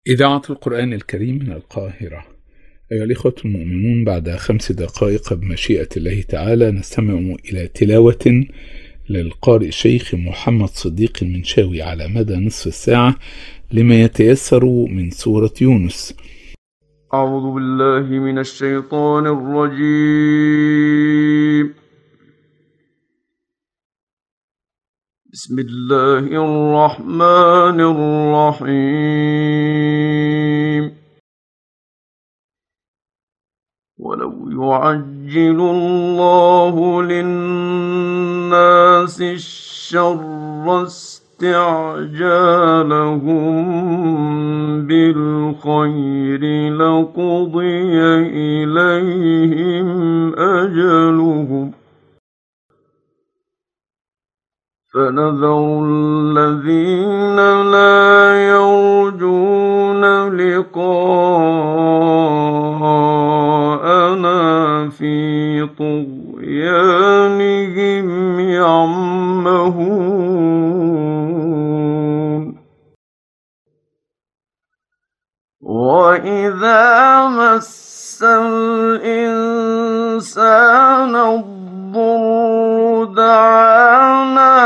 إذاعة القرآن الكريم من القاهرة. أيها الإخوة المؤمنون، بعد 5 دقائق بمشيئة الله تعالى نستمع إلى تلاوة للقارئ الشيخ محمد صديق المنشاوي على مدى نصف الساعة لما يتيسر من سورة يونس. أعوذ بالله من الشيطان الرجيم. بسم الله الرحمن الرحيم. ولو يعجل الله للناس الشر استعجالهم بالخير لقضي إليهم أجلهم فنذر الذين لا يرجون لقاءنا في طغيانهم يعمهون. وإذا مس الإنسان الضر دعانا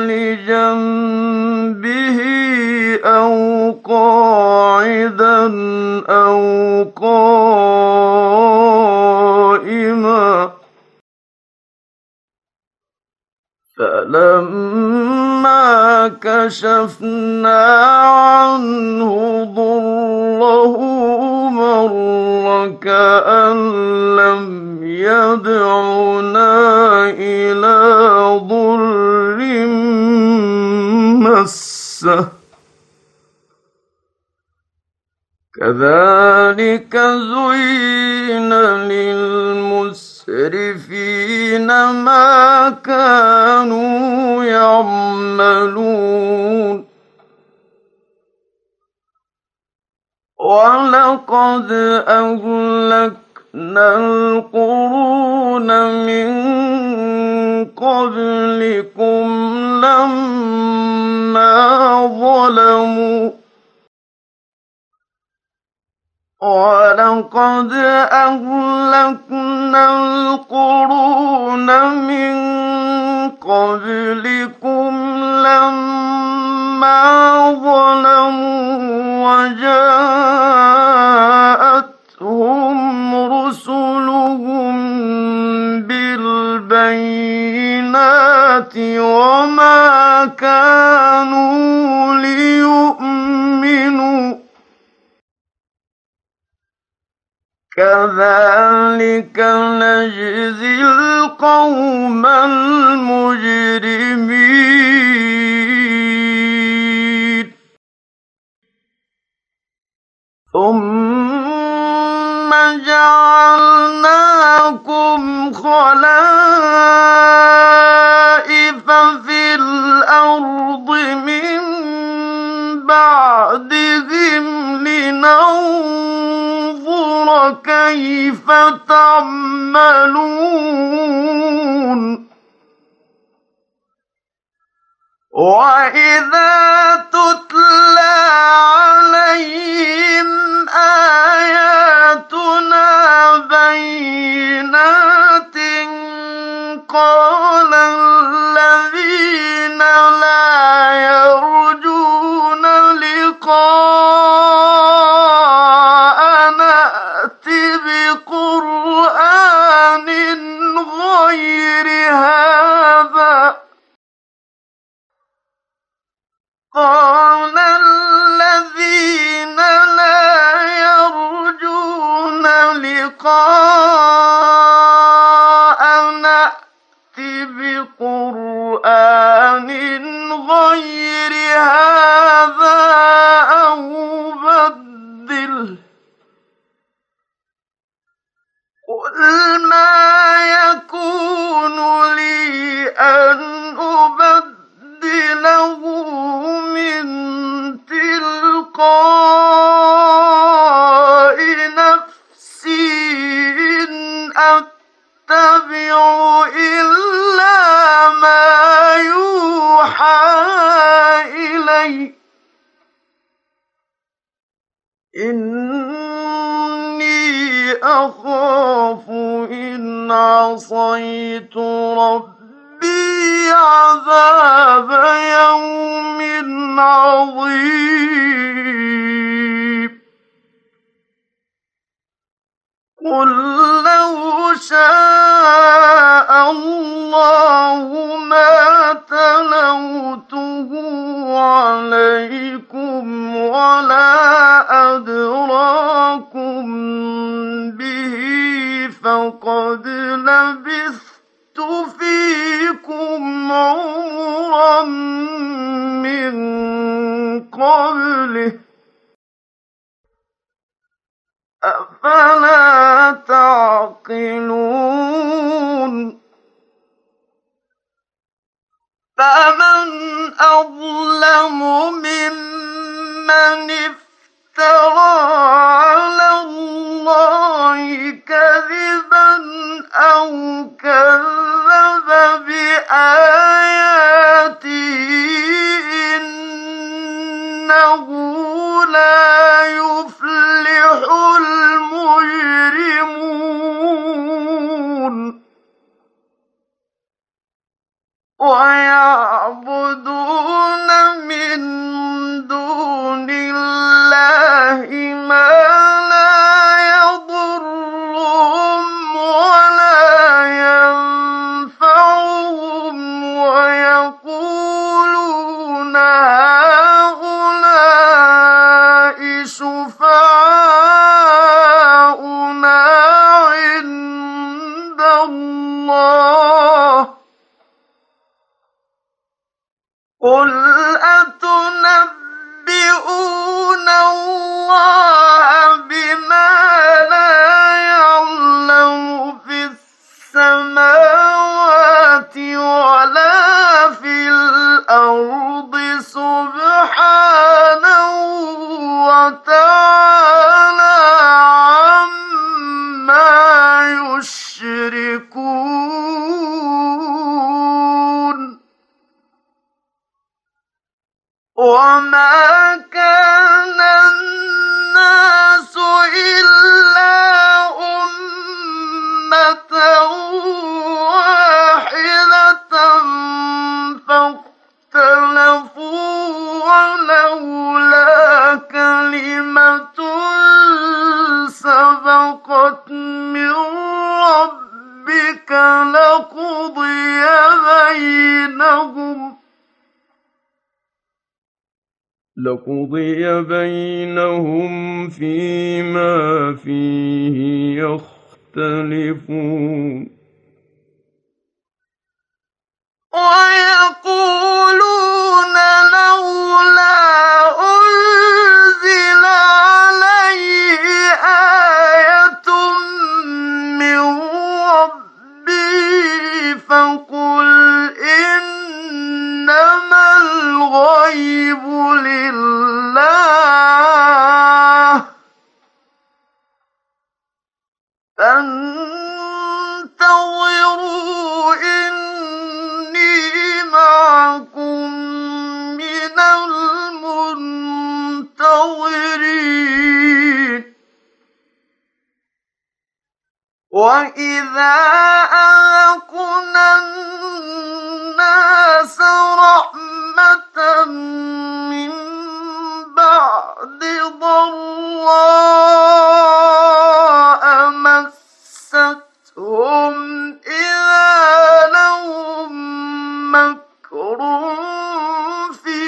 لجنبه أو قاعدا أو قائما فلما كشفنا عنه ضره مر كأن لم يدعنا إلى ضر مسه كذلك زين للمسرفين ما كانوا يعملون. ولقد أهلكنا القرون من قبلكم لما ظلموا ولقد أهلكنا القرون من قبلكم لما ظلموا وجاءتهم رسلهم بالبينات وما كانوا ليؤمنوا كذلك نجزي القوم المجرمين. ثم جعلناكم خلائف في الأرض من بعدهم لننظر كيف تعملون. وإذا تتلى عليهم آياتنا بينات قال الذين لا يرجون لقاءنا ائت بقرآن غير هذا قال الذين إني أخاف إن عصيت ربي عذاب يوم عظيم قل لو شاء الله ما تلوته عليكم ولا أدراكم به فقد لبثت فيكم عمرا من قبله أفلا تعقلون فمن أظلم ممن افترى على الله كذبا أو كذب بآياته إنه لا يفلح المجرمون ويعبدون من دون الله ما لا يضرهم ولا ينفعهم ويقولون هؤلاء شفعاؤنا عند الله قل أتنبئون الله بما لا يعلم في السماوات ولا في الأرض سبحانه وتعالى عما يشركون وما كان الناس إلا أمة واحدة فاختلفوا ولولا كلمة سبقت من ربك لقضي بينهم فيما فيه يختلفون ويقولون لولا أنزل عليه آية من ربه فقل إنما الغيب لله فانتظروا إني معكم من المنتظرين وإذا أذقنا الناس رحمة من بعد ضراء مستهم إذا لهم مكر في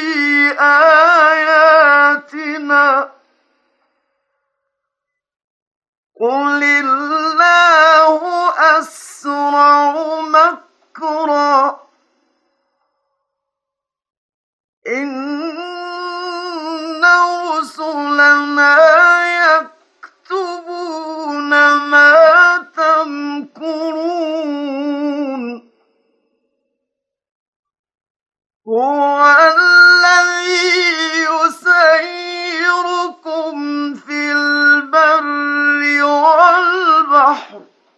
آياتنا قل الله أسرع مكرا إن رسلنا يكتبون ما تمكرون هو الذي يسيركم في البر والبحر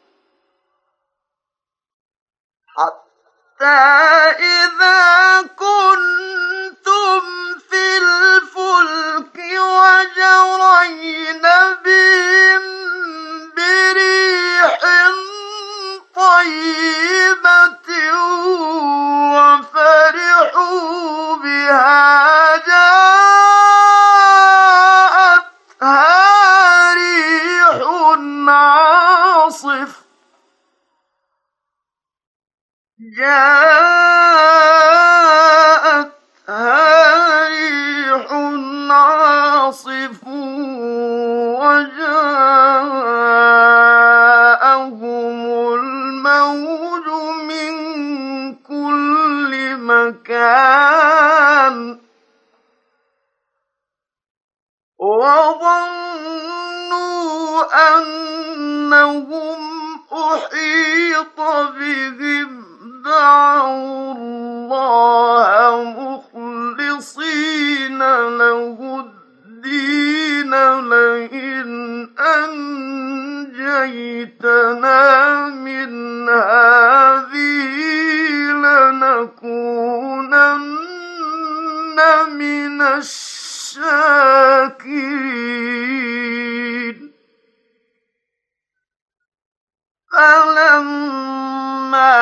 حتى إذا كنتم في الفلك وجرين بهم بريح طيبة وفرحوا بها جاءتها ريح عاصف وجاءهم الموج من كل مكان وظنوا أنهم أحيط بهم دعوا الله مخلصين له الدين لئن أنجيتنا من هذه لنكونن من الشاكرين فلما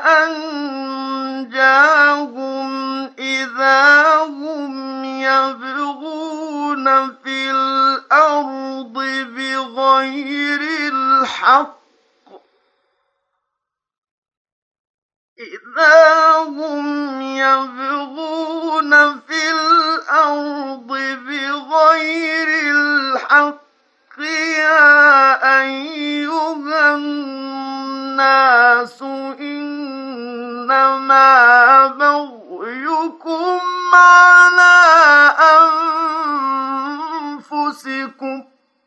أنجاهم إذا هم يبغون في الأرض بغير الحق يا أيها الناس إنما بغيكم على أنفسكم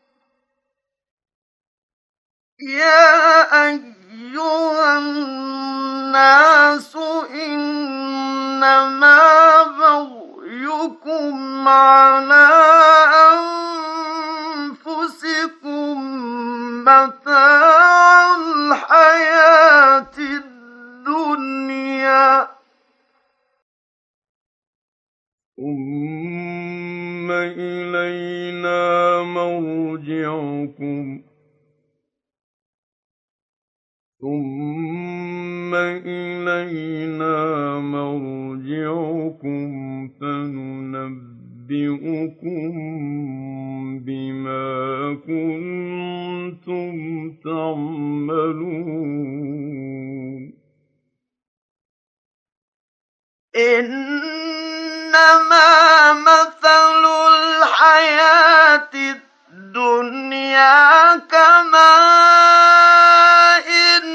متاع الحياة الدنيا ثم إلينا مرجعكم فننبئكم بما كنتم تعملون إنما مثل الحياة الدنيا كماء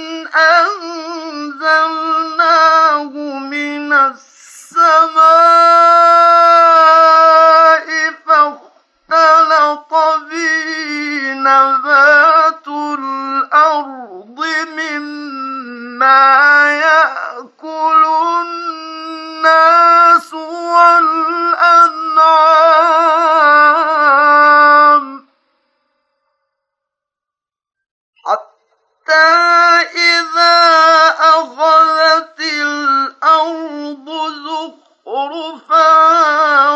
أنزلناه من السماء فاختلط به نبات الأرض مما يأكل الناس والأنعام حتى إذا أخذت الأرض زخرفها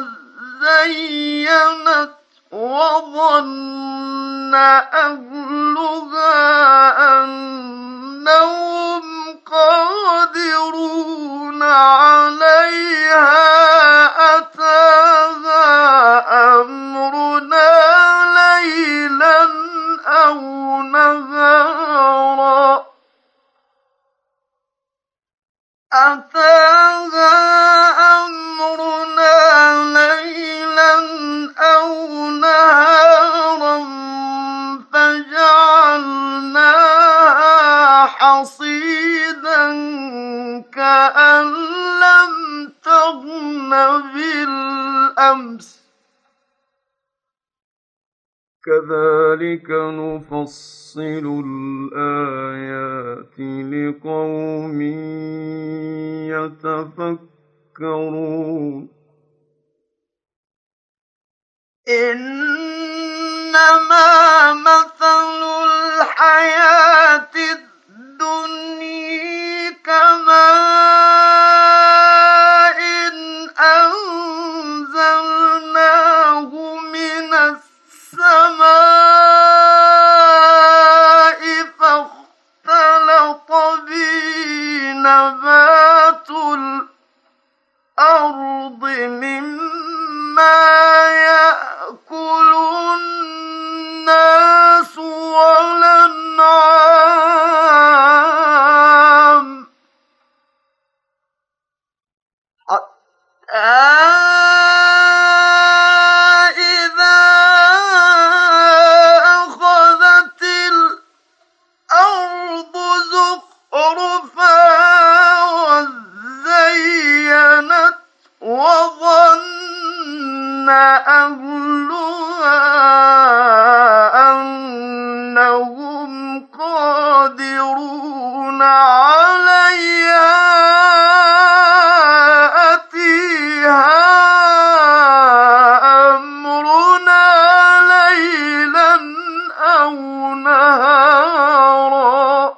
وزينت وظن أهلها أنهم قادرون عليها أتاها أمرنا ليلا أو نهارا فجعلناها حصيدا كأن لم تغن بالأمس كذلك نفصل الآيات لقوم يتفكرون إنما مثل الحياة الدنيا كماء أنزلناه من السماء السَّمَاءِ فَاخْتَلَطَ بِهِ نَبَاتُ الْأَرْضِ مِمَّا يَأْكُلُ النَّاسُ وَالْأَنْعَامُ إِذَا أَخَذَتِ الْأَرْضُ زُخْرُفَهَا وَزَيَّنَتْ وَظَنَّ أَهْلُهَا أَنَّهُمْ قَادِرُونَ عَلَيْهَا أَتِيهَا أَمْرُنَا لَيْلًا أَوْ نَهَارًا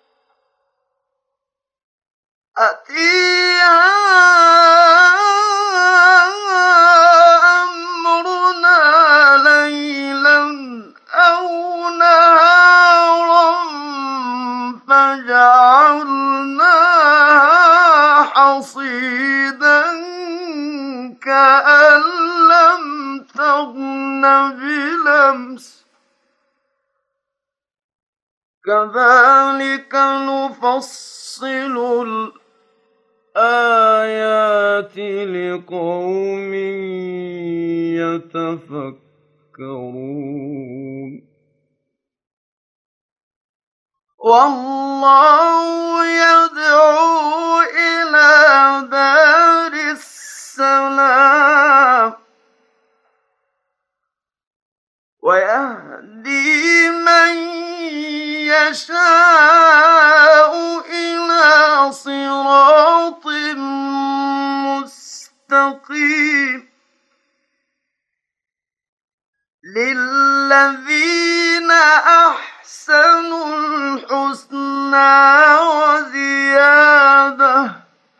فَجَعَلْنَاهَا حَصِيدًا كَأَن لَّمْ تَغْنَ بِالْأَمْسِ ۚ كَذَٰلِكَ نُفَصِّلُ الْآيَاتِ لِقَوْمٍ يَتَفَكَّرُونَ وَاللَّهُ يَدْعُو إِلَىٰ دَارِ السَّلَامِ وَيَهْدِي مَن يَشَاءُ إِلَىٰ صِرَاطٍ مُّسْتَقِيمٍ لِّلَّذِينَ أَحْسَنُوا الْحُسْنَىٰ وَزِيَادَةٌ ۖ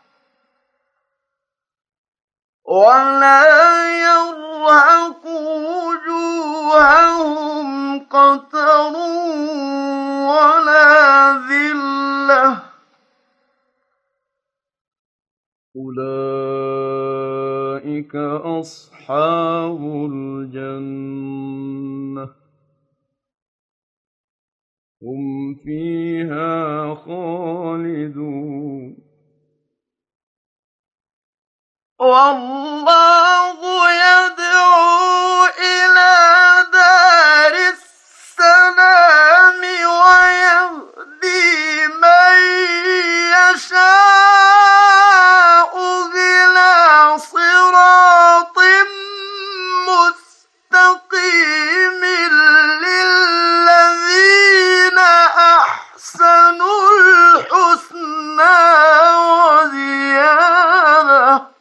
وَلَا يَرْهَقُ وُجُوهَهُمْ قَتَرٌ وَلَا ذِلَّةٌ ۚ أُولَٰئِكَ أَصْحَابُ الْجَنَّةِ ۖ هُمْ فِيهَا خَالِدُونَ وَاللَّهُ يَدْعُو إِلَىٰ دَارِ السَّلَامِ وَيَهْدِي مَن يَشَاءُ إِلَىٰ صِرَاطٍ مُّسْتَقِيمٍ لِّلَّذِينَ أَحْسَنُوا الْحُسْنَىٰ وَزِيَادَةٌ ۖ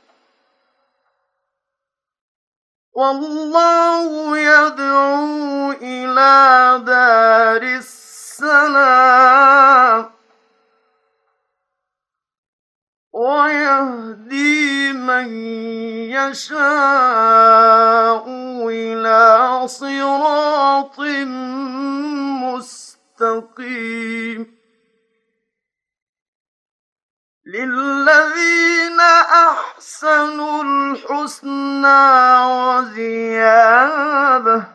وَاللَّهُ يَدْعُو إِلَىٰ دَارِ السَّلَامِ وَيَهْدِي مَن يَشَاءُ إِلَىٰ صِرَاطٍ مُّسْتَقِيمٍ لِّلَّذِينَ أَحْسَنُوا الْحُسْنَىٰ وَزِيَادَةٌ ۖ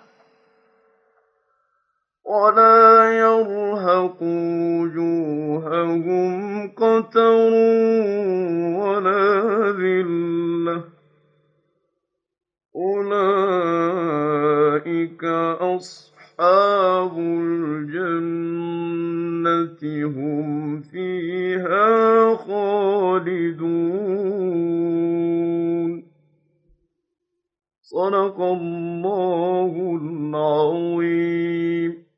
وَلَا يَرْهَقُ وُجُوهَهُمْ قَتَرٌ وَلَا ذِلَّةٌ ۚ أُولَٰئِكَ أَصْحَابُ الْجَنَّةِ ۖ هُمْ فِيهَا خَالِدُونَ صدق الله العظيم.